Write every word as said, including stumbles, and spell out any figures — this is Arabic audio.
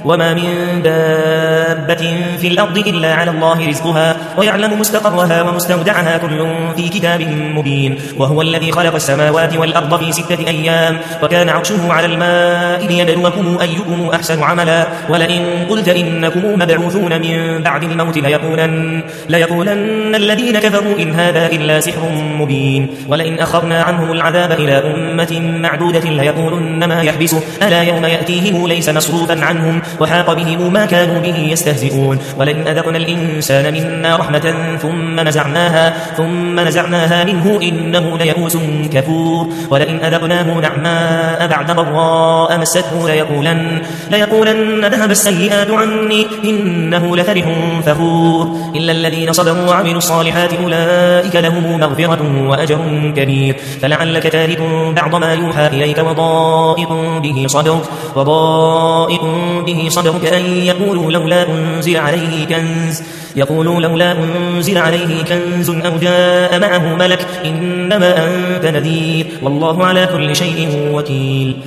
وما من دابة في الأرض إلا على الله رزقها ويعلم مستقرها ومستودعها كل في كتاب مبين وهو الذي خلق السماوات والأرض في ستة أيام وكان عرشه على الماء ليبلوكم أيكم أحسن عملا ولئن قلت إنكم مبعوثون من بعد الموت ليقولن, ليقولن الذين كفروا إن هذا إلا سحر مبين ولئن أخرنا عنهم العذاب إلى أمة معدودة ليقولن ما يحبسه ألا يوم يأتيهم ليس مصروفا عنهم وحاق بهم ما كانوا به يستهزئون ولئن أذقنا الإنسان منا رحمة ثم نزعناها, ثم نزعناها منه إنه ليئوس كفور ولئن أذقناه نعماء بعد ضراء مسته ليقولن, ليقولن ذهب السيئات عني إنه لفرح فخور إلا الذين صبروا وعملوا الصالحات أولئك لهم مغفرة وأجر كبير فلعلك تارك بعض ما يوحى إليك وضائق به صدرك, وضائق به صدرك أن يقولوا لولا أنزل عليه كنز يقولوا لولا أنزل عليه كنز أو جاء معه ملك إنما أنت نذير والله على كل شيء وكيل.